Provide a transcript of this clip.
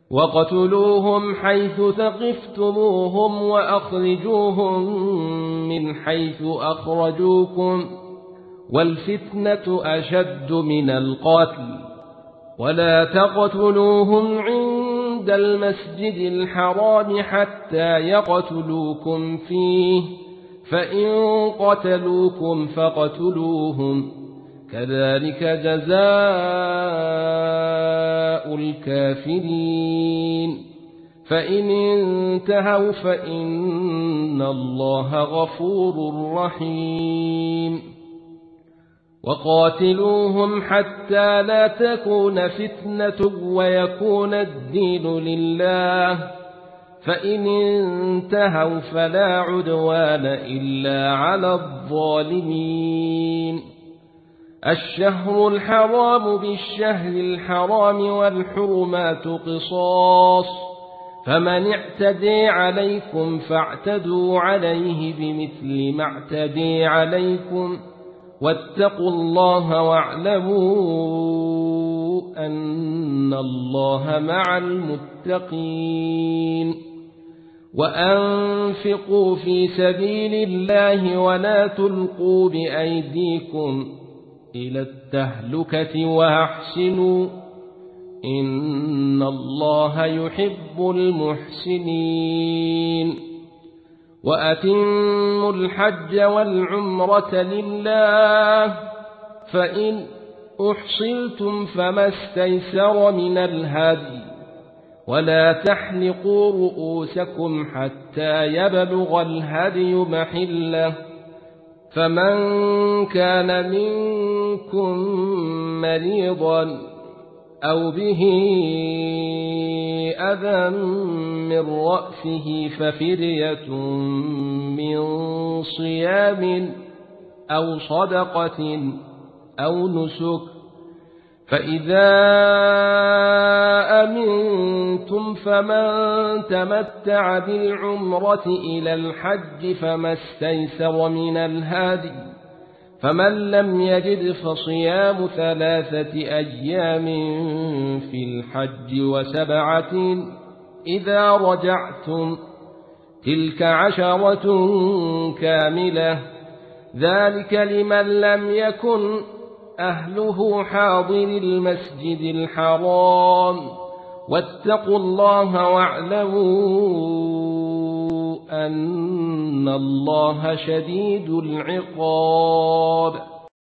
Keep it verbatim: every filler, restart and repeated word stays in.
وقتلوهم حيث ثقفتموهم وأخرجوهم من حيث أخرجوكم والفتنة أشد من القتل ولا تقتلوهم عند المسجد الحرام حتى يقتلوكم فيه فإن قتلوكم فاقتلوهم كذلك جزاء الكافرين فإن انتهوا فإن الله غفور رحيم وقاتلوهم حتى لا تكون فتنة ويكون الدين لله فإن انتهوا فلا عدوان إلا على الظالمين الشهر الحرام بالشهر الحرام والحرمات قصاص فمن اعتدي عليكم فاعتدوا عليه بمثل ما اعتدي عليكم واتقوا الله واعلموا أن الله مع المتقين وأنفقوا في سبيل الله ولا تلقوا بأيديكم إلى التهلكة وأحسنوا إن الله يحب المحسنين وأتموا الحج والعمرة لله فإن أحصلتم فما استيسر من الهدي ولا تحلقوا رؤوسكم حتى يبلغ الهدي محله فمن كان منكم مريضا أو به أذى من رأسه ففدية من صيام أو صدقة أو نسك فإذا أمنتم فمن تمتع بالعمرة إلى الحج فما استيسر من الهادي فمن لم يجد فصيام ثلاثة أيام في الحج وسبعة إذا رجعتم تلك عشرة كاملة ذلك لمن لم يكن أهله حاضر المسجد الحرام واتقوا الله واعلموا أن الله شديد العقاب